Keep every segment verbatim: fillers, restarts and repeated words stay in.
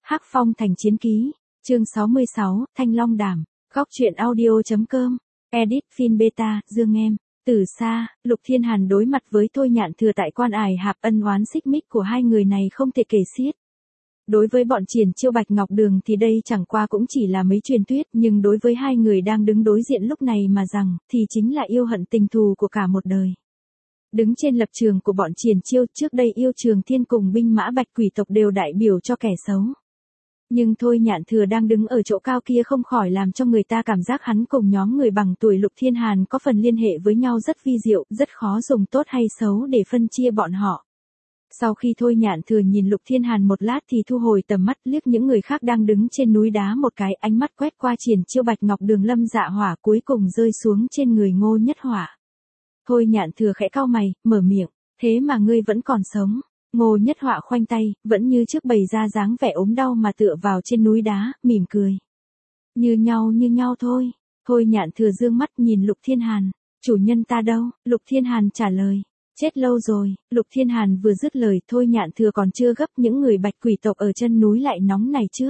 Hắc Phong Thành Chiến Ký, chương sáu mươi sáu, Thanh Long Đàm, góc truyện audio.com, edit phim beta, Dương em. Từ xa, Lục Thiên Hàn đối mặt với Thôi Nhạn Thừa tại Quan Ải Hạp, ân oán xích mích của hai người này không thể kể xiết. Đối với bọn Triển Chiêu Bạch Ngọc Đường thì đây chẳng qua cũng chỉ là mấy truyền thuyết, nhưng đối với hai người đang đứng đối diện lúc này mà rằng, thì chính là yêu hận tình thù của cả một đời. Đứng trên lập trường của bọn Triển Chiêu, trước đây Yêu Trường Thiên cùng binh mã Bạch Quỷ tộc đều đại biểu cho kẻ xấu. Nhưng Thôi Nhạn Thừa đang đứng ở chỗ cao kia không khỏi làm cho người ta cảm giác hắn cùng nhóm người bằng tuổi Lục Thiên Hàn có phần liên hệ với nhau rất vi diệu, rất khó dùng tốt hay xấu để phân chia bọn họ. Sau khi Thôi Nhạn Thừa nhìn Lục Thiên Hàn một lát thì thu hồi tầm mắt, liếc những người khác đang đứng trên núi đá một cái, ánh mắt quét qua Triển Chiêu Bạch Ngọc Đường Lâm Dạ Hỏa, cuối cùng rơi xuống trên người Ngô Nhất Hỏa. Thôi Nhạn Thừa khẽ cau mày, mở miệng, thế mà ngươi vẫn còn sống. Ngô Nhất Hỏa khoanh tay, vẫn như trước bày ra dáng vẻ ốm đau mà tựa vào trên núi đá, mỉm cười. Như nhau như nhau thôi. Thôi Nhạn Thừa dương mắt nhìn Lục Thiên Hàn, chủ nhân ta đâu? Lục Thiên Hàn trả lời, chết lâu rồi. Lục Thiên Hàn vừa dứt lời, Thôi Nhạn Thừa còn chưa gấp, những người Bạch Quỷ tộc ở chân núi lại nóng này trước.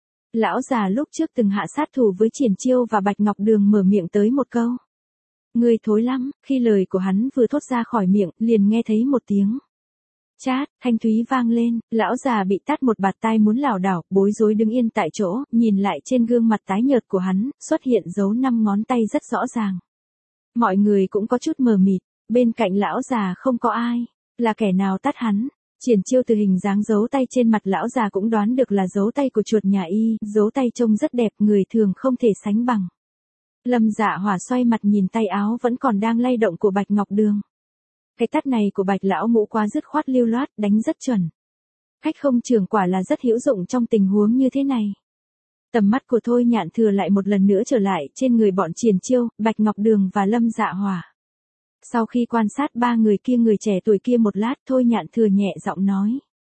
Lão già lúc trước từng hạ sát thủ với Triển Chiêu và Bạch Ngọc Đường mở miệng tới một câu. Ngươi thối lắm. Khi lời của hắn vừa thốt ra khỏi miệng, liền nghe thấy một tiếng chát, thanh thúy vang lên, lão già bị tát một bạt tai muốn lảo đảo, bối rối đứng yên tại chỗ, nhìn lại trên gương mặt tái nhợt của hắn, xuất hiện dấu năm ngón tay rất rõ ràng. Mọi người cũng có chút mờ mịt, bên cạnh lão già không có ai, là kẻ nào tát hắn? Triển Chiêu từ hình dáng dấu tay trên mặt lão già cũng đoán được là dấu tay của chuột nhà y, dấu tay trông rất đẹp, người thường không thể sánh bằng. Lâm Dạ Hỏa xoay mặt nhìn tay áo vẫn còn đang lay động của Bạch Ngọc Đường. Cái tát này của Bạch lão ngũ quá dứt khoát lưu loát, đánh rất chuẩn. Cách không trường quả là rất hữu dụng trong tình huống như thế này. Tầm mắt của Thôi Nhạn Thừa lại một lần nữa trở lại trên người bọn Triển Chiêu, Bạch Ngọc Đường và Lâm Dạ Hỏa. Sau khi quan sát ba người kia, người trẻ tuổi kia một lát, Thôi Nhạn Thừa nhẹ giọng nói.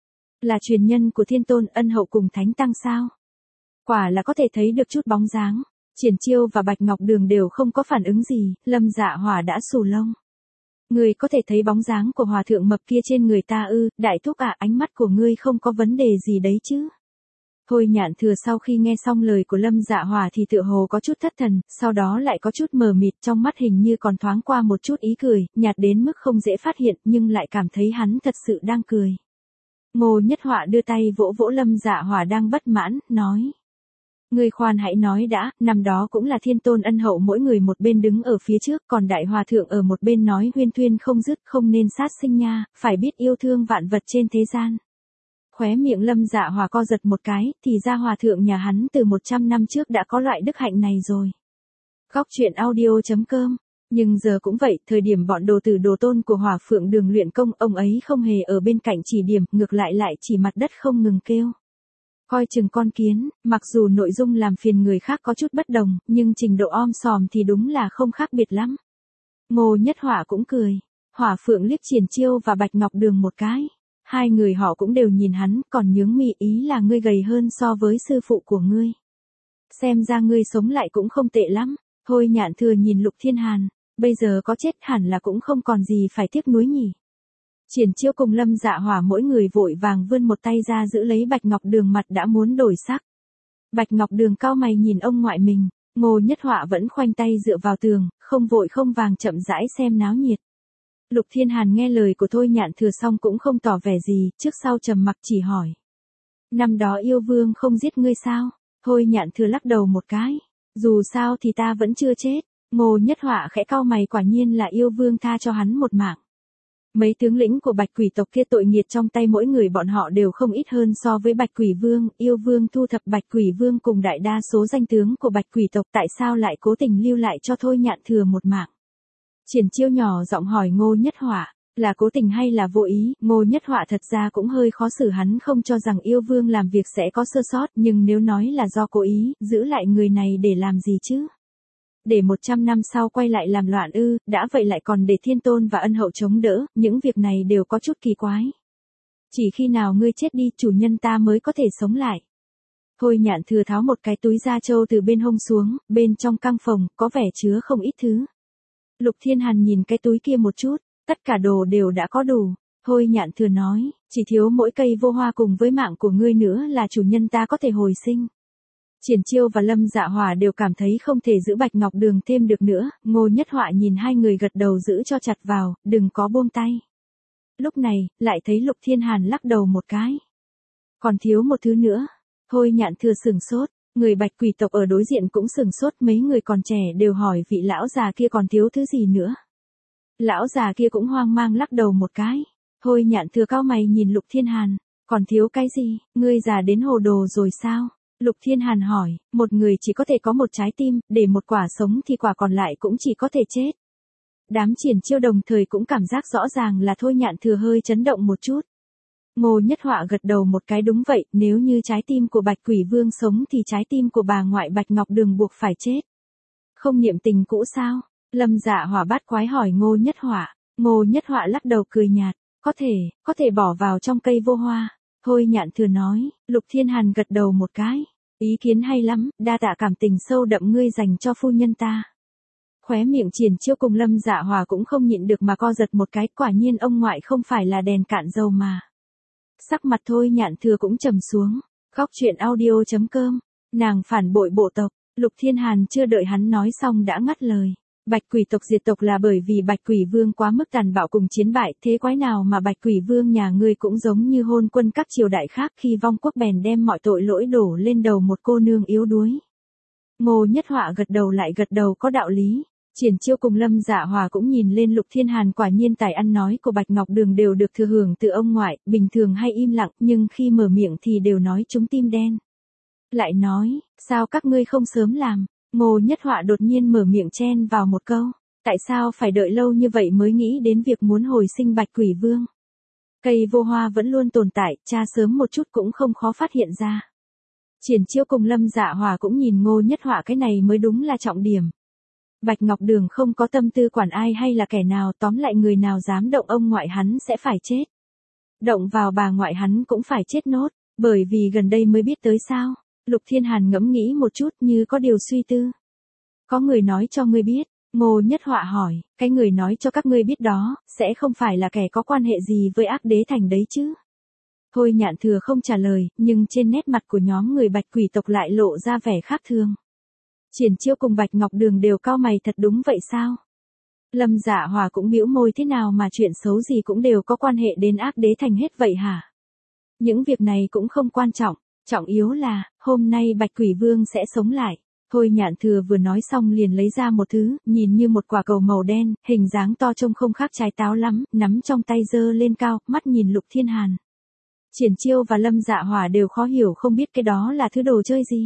Là truyền nhân của Thiên Tôn Ân Hậu cùng Thánh Tăng sao? Quả là có thể thấy được chút bóng dáng. Triển Chiêu và Bạch Ngọc Đường đều không có phản ứng gì, Lâm Dạ Hỏa đã xù lông. Ngươi có thể thấy bóng dáng của hòa thượng mập kia trên người ta ư? Đại thúc à, ánh mắt của ngươi không có vấn đề gì đấy chứ? Thôi Nhạn Thừa sau khi nghe xong lời của Lâm Dạ Hỏa thì tựa hồ có chút thất thần, sau đó lại có chút mờ mịt, trong mắt hình như còn thoáng qua một chút ý cười, nhạt đến mức không dễ phát hiện, nhưng lại cảm thấy hắn thật sự đang cười. Ngô Nhất Hỏa đưa tay vỗ vỗ Lâm Dạ Hỏa đang bất mãn, nói. Ngươi khoan hãy nói đã, năm đó cũng là Thiên Tôn Ân Hậu mỗi người một bên đứng ở phía trước, còn Đại Hòa Thượng ở một bên nói huyên thuyên không dứt, không nên sát sinh nha, phải biết yêu thương vạn vật trên thế gian. Khóe miệng Lâm Dạ Hỏa co giật một cái, thì ra Hòa Thượng nhà hắn từ một trăm năm trước đã có loại đức hạnh này rồi. Góc truyện audio.com. Nhưng giờ cũng vậy, thời điểm bọn đồ tử đồ tôn của Hỏa Phượng Đường luyện công, ông ấy không hề ở bên cạnh chỉ điểm, ngược lại lại chỉ mặt đất không ngừng kêu. Coi chừng con kiến, mặc dù nội dung làm phiền người khác có chút bất đồng, nhưng trình độ om sòm thì đúng là không khác biệt lắm. Ngô Nhất Hỏa cũng cười. Hỏa Phượng liếc Triển Chiêu và Bạch Ngọc Đường một cái. Hai người họ cũng đều nhìn hắn, còn nhướng mi, ý là ngươi gầy hơn so với sư phụ của ngươi. Xem ra ngươi sống lại cũng không tệ lắm. Thôi Nhạn Thừa nhìn Lục Thiên Hàn, bây giờ có chết hẳn là cũng không còn gì phải tiếc nuối nhỉ. Triển Chiêu cùng Lâm Dạ Hỏa mỗi người vội vàng vươn một tay ra giữ lấy Bạch Ngọc Đường, mặt đã muốn đổi sắc. Bạch Ngọc Đường cau mày nhìn ông ngoại mình, Ngô Nhất Hỏa vẫn khoanh tay dựa vào tường, không vội không vàng chậm rãi xem náo nhiệt. Lục Thiên Hàn nghe lời của Thôi Nhạn Thừa xong cũng không tỏ vẻ gì, trước sau trầm mặc chỉ hỏi. Năm đó yêu vương không giết ngươi sao? Thôi Nhạn Thừa lắc đầu một cái. Dù sao thì ta vẫn chưa chết. Ngô Nhất Hỏa khẽ cau mày, quả nhiên là yêu vương tha cho hắn một mạng. Mấy tướng lĩnh của Bạch Quỷ tộc kia tội nghiệt trong tay mỗi người bọn họ đều không ít hơn so với Bạch Quỷ Vương, yêu vương thu thập Bạch Quỷ Vương cùng đại đa số danh tướng của Bạch Quỷ tộc, tại sao lại cố tình lưu lại cho Thôi Nhạn Thừa một mạng? Triển Chiêu nhỏ giọng hỏi Ngô Nhất Hỏa, là cố tình hay là vô ý? Ngô Nhất Hỏa thật ra cũng hơi khó xử, hắn không cho rằng yêu vương làm việc sẽ có sơ sót, nhưng nếu nói là do cố ý, giữ lại người này để làm gì chứ? Để một trăm năm sau quay lại làm loạn ư? Đã vậy lại còn để Thiên Tôn và Ân Hậu chống đỡ, những việc này đều có chút kỳ quái. Chỉ khi nào ngươi chết đi, chủ nhân ta mới có thể sống lại. Thôi Nhạn Thừa tháo một cái túi da trâu từ bên hông xuống, bên trong căng phòng, có vẻ chứa không ít thứ. Lục Thiên Hàn nhìn cái túi kia một chút, tất cả đồ đều đã có đủ. Thôi Nhạn Thừa nói, Chỉ thiếu mỗi cây vô hoa cùng với mạng của ngươi nữa là chủ nhân ta có thể hồi sinh. Triển Chiêu và Lâm Dạ Hỏa đều cảm thấy không thể giữ Bạch Ngọc Đường thêm được nữa, Ngô Nhất Họa nhìn hai người gật đầu giữ cho chặt vào, đừng có buông tay. Lúc này, lại thấy Lục Thiên Hàn lắc đầu một cái. Còn thiếu một thứ nữa. Thôi Nhạn Thừa sửng sốt, người Bạch Quỷ tộc ở đối diện cũng sửng sốt, mấy người còn trẻ đều hỏi vị lão già kia còn thiếu thứ gì nữa. Lão già kia cũng hoang mang lắc đầu một cái. Thôi Nhạn Thừa cau mày nhìn Lục Thiên Hàn, còn thiếu cái gì, ngươi già đến hồ đồ rồi sao? Lục Thiên Hàn hỏi, một người chỉ có thể có một trái tim, để một quả sống thì quả còn lại cũng chỉ có thể chết. Đám Triển Chiêu đồng thời cũng cảm giác rõ ràng là Thôi Nhạn Thừa hơi chấn động một chút. Ngô Nhất Họa gật đầu một cái, đúng vậy, nếu như trái tim của Bạch Quỷ Vương sống thì trái tim của bà ngoại Bạch Ngọc Đường buộc phải chết. Không niệm tình cũ sao? Lâm Dạ Hỏa bát quái hỏi Ngô Nhất Họa. Ngô Nhất Họa lắc đầu cười nhạt, có thể, có thể bỏ vào trong cây vô hoa. Thôi Nhạn Thừa nói. Lục Thiên Hàn gật đầu một cái. Ý kiến hay lắm, đa tạ cảm tình sâu đậm ngươi dành cho phu nhân ta. Khóe miệng Triển Chiêu cùng Lâm Dạ Hỏa cũng không nhịn được mà co giật một cái, quả nhiên ông ngoại không phải là đèn cạn dầu mà. Sắc mặt Thôi Nhạn Thừa cũng trầm xuống. Góc truyện audio chấm com. Nàng phản bội bộ tộc. Lục Thiên Hàn chưa đợi hắn nói xong đã ngắt lời. Bạch Quỷ tộc diệt tộc là bởi vì Bạch Quỷ Vương quá mức tàn bạo cùng chiến bại, thế quái nào mà Bạch Quỷ Vương nhà ngươi cũng giống như hôn quân các triều đại khác, khi vong quốc bèn đem mọi tội lỗi đổ lên đầu một cô nương yếu đuối. Ngô Nhất Họa gật đầu lại gật đầu, có đạo lý. Triển Chiêu cùng Lâm Dạ Hỏa cũng nhìn lên Lục Thiên Hàn, quả nhiên tài ăn nói của Bạch Ngọc Đường đều được thừa hưởng từ ông ngoại, bình thường hay im lặng nhưng khi mở miệng thì đều nói trúng tim đen. Lại nói, sao các ngươi không sớm làm? Ngô Nhất Họa đột nhiên mở miệng chen vào một câu. Tại sao phải đợi lâu như vậy mới nghĩ đến việc muốn hồi sinh Bạch Quỷ Vương? Cây vô hoa vẫn luôn tồn tại, tra sớm một chút cũng không khó phát hiện ra. Triển Chiêu cùng Lâm Dạ Hỏa cũng nhìn Ngô Nhất Họa, cái này mới đúng là trọng điểm. Bạch Ngọc Đường không có tâm tư quản ai hay là kẻ nào, tóm lại người nào dám động ông ngoại hắn sẽ phải chết. Động vào bà ngoại hắn cũng phải chết nốt, bởi vì gần đây mới biết tới sao. Lục Thiên Hàn ngẫm nghĩ một chút như có điều suy tư. Có người nói cho ngươi biết? Ngô Nhất Họa hỏi, cái người nói cho các ngươi biết đó, sẽ không phải là kẻ có quan hệ gì với Ác Đế Thành đấy chứ? Thôi Nhạn Thừa không trả lời, nhưng trên nét mặt của nhóm người Bạch Quỷ tộc lại lộ ra vẻ khác thường. Triển Chiêu cùng Bạch Ngọc Đường đều cau mày, thật đúng vậy sao? Lâm Dạ Hỏa cũng bĩu môi, thế nào mà chuyện xấu gì cũng đều có quan hệ đến Ác Đế Thành hết vậy hả? Những việc này cũng không quan trọng, trọng yếu là, hôm nay Bạch Quỷ Vương sẽ sống lại. Thôi Nhạn Thừa vừa nói xong liền lấy ra một thứ, nhìn như một quả cầu màu đen, hình dáng to trông không khác trái táo lắm, nắm trong tay giơ lên cao, mắt nhìn Lục Thiên Hàn. Triển Chiêu và Lâm Dạ Hỏa đều khó hiểu, không biết cái đó là thứ đồ chơi gì.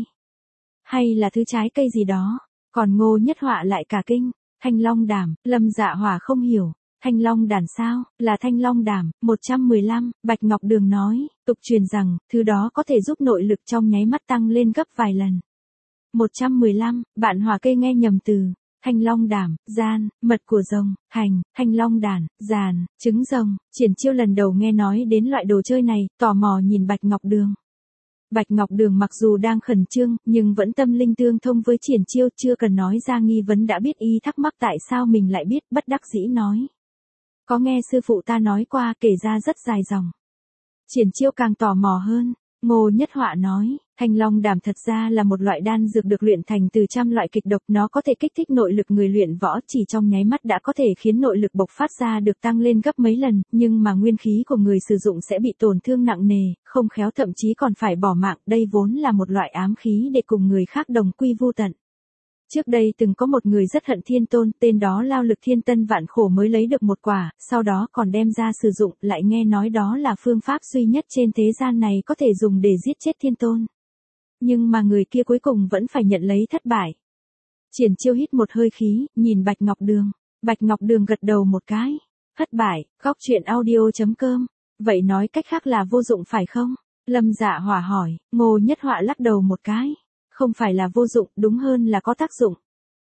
Hay là thứ trái cây gì đó. Còn Ngô Nhất Họa lại cả kinh. Thanh long đàm. Lâm Dạ Hỏa không hiểu. Thanh long đàn sao? Là thanh long đàm. một trăm mười lăm. Bạch Ngọc Đường nói. Tục truyền rằng, thứ đó có thể giúp nội lực trong nháy mắt tăng lên gấp vài lần. một trăm mười lăm. Bạn Hòa Kê nghe nhầm từ. Thanh long đàm, gian, mật của rồng, hành, thanh long đàn, giàn, trứng rồng. Triển Chiêu lần đầu nghe nói đến loại đồ chơi này, tò mò nhìn Bạch Ngọc Đường. Bạch Ngọc Đường mặc dù đang khẩn trương, nhưng vẫn tâm linh tương thông với Triển Chiêu, chưa cần nói ra nghi vấn đã biết y thắc mắc tại sao mình lại biết, bất đắc dĩ nói. Có nghe sư phụ ta nói qua, kể ra rất dài dòng. Triển Chiêu càng tò mò hơn. Ngô Nhất Họa nói, thanh long đàm thật ra là một loại đan dược được luyện thành từ trăm loại kịch độc, nó có thể kích thích nội lực người luyện võ, chỉ trong nháy mắt đã có thể khiến nội lực bộc phát ra được tăng lên gấp mấy lần, nhưng mà nguyên khí của người sử dụng sẽ bị tổn thương nặng nề, không khéo thậm chí còn phải bỏ mạng, đây vốn là một loại ám khí để cùng người khác đồng quy vu tận. Trước đây từng có một người rất hận Thiên Tôn, tên đó lao lực thiên tân vạn khổ mới lấy được một quả, sau đó còn đem ra sử dụng, lại nghe nói đó là phương pháp duy nhất trên thế gian này có thể dùng để giết chết Thiên Tôn. Nhưng mà người kia cuối cùng vẫn phải nhận lấy thất bại. Triển Chiêu hít một hơi khí, nhìn Bạch Ngọc Đường. Bạch Ngọc Đường gật đầu một cái. Thất bại, góc truyện audio chấm com. Vậy nói cách khác là vô dụng phải không? Lâm Dạ Hỏa hỏi. Ngô Nhất Họa lắc đầu một cái. Không phải là vô dụng, đúng hơn là có tác dụng.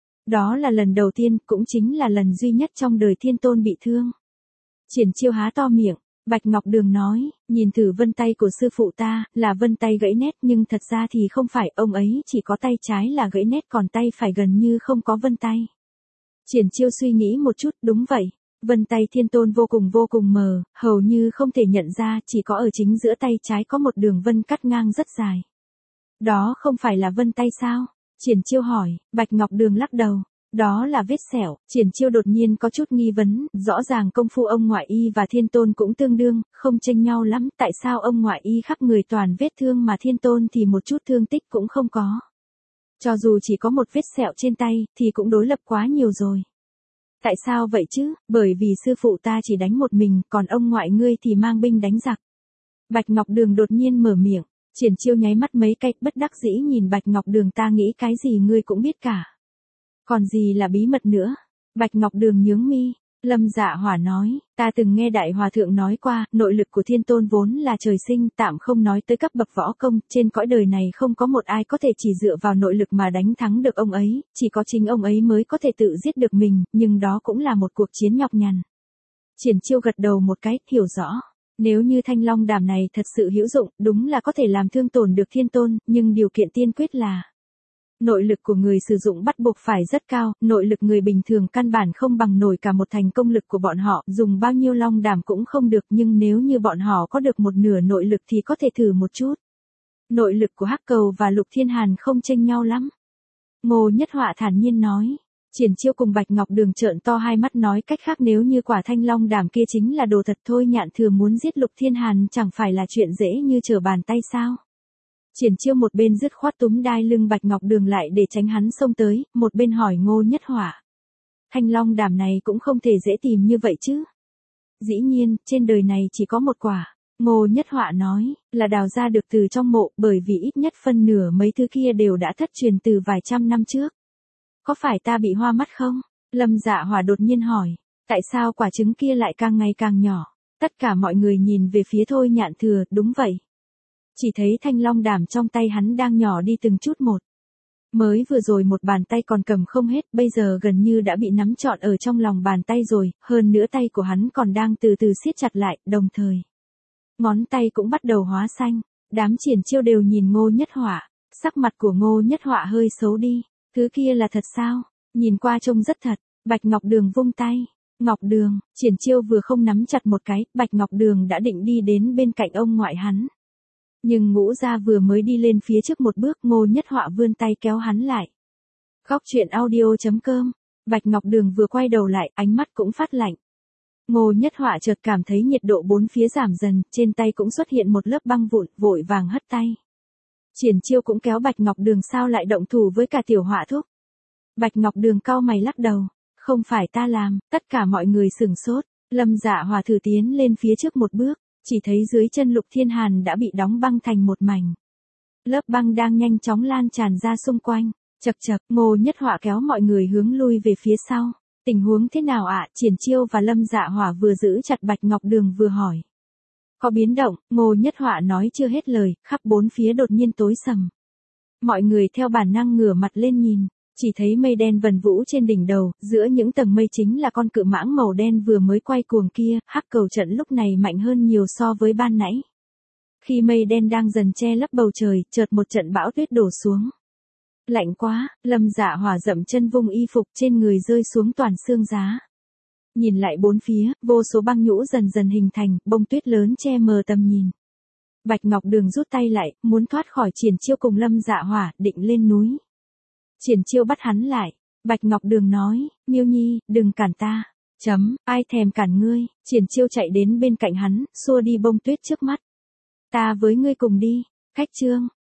Đó là lần đầu tiên, cũng chính là lần duy nhất trong đời Thiên Tôn bị thương. Triển Chiêu há to miệng. Bạch Ngọc Đường nói, nhìn thử vân tay của sư phụ ta, là vân tay gãy nét, nhưng thật ra thì không phải, ông ấy chỉ có tay trái là gãy nét, còn tay phải gần như không có vân tay. Triển Chiêu suy nghĩ một chút, đúng vậy. Vân tay thiên tôn vô cùng vô cùng mờ, hầu như không thể nhận ra, chỉ có ở chính giữa tay trái có một đường vân cắt ngang rất dài. Đó không phải là vân tay sao? Triển Chiêu hỏi. Bạch Ngọc Đường lắc đầu. Đó là vết sẹo. Triển Chiêu đột nhiên có chút nghi vấn, rõ ràng công phu ông ngoại y và thiên tôn cũng tương đương, không chênh nhau lắm, tại sao ông ngoại y khắp người toàn vết thương mà thiên tôn thì một chút thương tích cũng không có. Cho dù chỉ có một vết sẹo trên tay, thì cũng đối lập quá nhiều rồi. Tại sao vậy chứ? Bởi vì sư phụ ta chỉ đánh một mình, còn ông ngoại ngươi thì mang binh đánh giặc. Bạch Ngọc Đường đột nhiên mở miệng. Triển Chiêu nháy mắt mấy cái, bất đắc dĩ nhìn Bạch Ngọc Đường, ta nghĩ cái gì ngươi cũng biết cả. Còn gì là bí mật nữa? Bạch Ngọc Đường nhướng mi. Lâm Dạ Hỏa nói, ta từng nghe Đại Hòa Thượng nói qua, nội lực của thiên tôn vốn là trời sinh, tạm không nói tới cấp bậc võ công, trên cõi đời này không có một ai có thể chỉ dựa vào nội lực mà đánh thắng được ông ấy, chỉ có chính ông ấy mới có thể tự giết được mình, nhưng đó cũng là một cuộc chiến nhọc nhằn. Triển Chiêu gật đầu một cái, hiểu rõ. Nếu như thanh long đàm này thật sự hữu dụng, đúng là có thể làm thương tổn được thiên tôn, nhưng điều kiện tiên quyết là nội lực của người sử dụng bắt buộc phải rất cao, nội lực người bình thường căn bản không bằng nổi cả một thành công lực của bọn họ, dùng bao nhiêu long đàm cũng không được, nhưng nếu như bọn họ có được một nửa nội lực thì có thể thử một chút. Nội lực của Hắc Cầu và Lục Thiên Hàn không chênh nhau lắm. Ngô Nhất Họa thản nhiên nói. Triển Chiêu cùng Bạch Ngọc Đường trợn to hai mắt, nói cách khác nếu như quả thanh long đàm kia chính là đồ thật, thôi Nhạn Thừa muốn giết Lục Thiên Hàn chẳng phải là chuyện dễ như trở bàn tay sao? Triển Chiêu một bên dứt khoát túm đai lưng Bạch Ngọc Đường lại để tránh hắn xông tới, một bên hỏi Ngô Nhất Họa. Thanh long đàm này cũng không thể dễ tìm như vậy chứ? Dĩ nhiên, trên đời này chỉ có một quả. Ngô Nhất Họa nói, là đào ra được từ trong mộ, bởi vì ít nhất phân nửa mấy thứ kia đều đã thất truyền từ vài trăm năm trước. Có phải ta bị hoa mắt không? Lâm Dạ Hỏa đột nhiên hỏi, tại sao quả trứng kia lại càng ngày càng nhỏ? Tất cả mọi người nhìn về phía Thôi Nhạn Thừa, đúng vậy. Chỉ thấy thanh long đàm trong tay hắn đang nhỏ đi từng chút một. Mới vừa rồi một bàn tay còn cầm không hết, bây giờ gần như đã bị nắm trọn ở trong lòng bàn tay rồi, hơn nữa tay của hắn còn đang từ từ siết chặt lại, đồng thời ngón tay cũng bắt đầu hóa xanh. Đám Triển Chiêu đều nhìn Ngô Nhất Họa, sắc mặt của Ngô Nhất Họa hơi xấu đi. Thứ kia là thật sao? Nhìn qua trông rất thật. Bạch Ngọc Đường vung tay. Ngọc Đường, Triển Chiêu vừa không nắm chặt một cái, Bạch Ngọc Đường đã định đi đến bên cạnh ông ngoại hắn. Nhưng Ngũ Gia vừa mới đi lên phía trước một bước, Ngô Nhất Họa vươn tay kéo hắn lại. Góc truyện audio chấm com. Bạch Ngọc Đường vừa quay đầu lại, ánh mắt cũng phát lạnh. Ngô Nhất Họa chợt cảm thấy nhiệt độ bốn phía giảm dần, trên tay cũng xuất hiện một lớp băng vụn, vội vàng hất tay. Triển Chiêu cũng kéo Bạch Ngọc Đường, sao lại động thủ với cả tiểu Họa thúc? Bạch Ngọc Đường cau mày lắc đầu, không phải ta làm. Tất cả mọi người sửng sốt. Lâm Dạ Hỏa thử tiến lên phía trước một bước, chỉ thấy dưới chân Lục Thiên Hàn đã bị đóng băng thành một mảnh. Lớp băng đang nhanh chóng lan tràn ra xung quanh. Chậc chậc, Ngô Nhất Họa kéo mọi người hướng lui về phía sau. Tình huống thế nào ạ? Triển Chiêu và Lâm Dạ Hỏa vừa giữ chặt Bạch Ngọc Đường vừa hỏi. Có biến động? Ngô Nhất Họa nói chưa hết lời, khắp bốn phía đột nhiên tối sầm. Mọi người theo bản năng ngửa mặt lên nhìn, chỉ thấy mây đen vần vũ trên đỉnh đầu, giữa những tầng mây chính là con cự mãng màu đen vừa mới quay cuồng kia. Hắc Cầu trận lúc này mạnh hơn nhiều so với ban nãy. Khi mây đen đang dần che lấp bầu trời, chợt một trận bão tuyết đổ xuống. Lạnh quá, Lâm Dạ Hỏa dậm chân vung y phục trên người rơi xuống toàn xương giá. Nhìn lại bốn phía, vô số băng nhũ dần dần hình thành, bông tuyết lớn che mờ tầm nhìn. Bạch Ngọc Đường rút tay lại, muốn thoát khỏi Triển Chiêu cùng Lâm Dạ Hỏa, định lên núi. Triển Chiêu bắt hắn lại. Bạch Ngọc Đường nói, Miêu Nhi, đừng cản ta. Chấm, ai thèm cản ngươi? Triển Chiêu chạy đến bên cạnh hắn, xua đi bông tuyết trước mắt. Ta với ngươi cùng đi. Cách chương.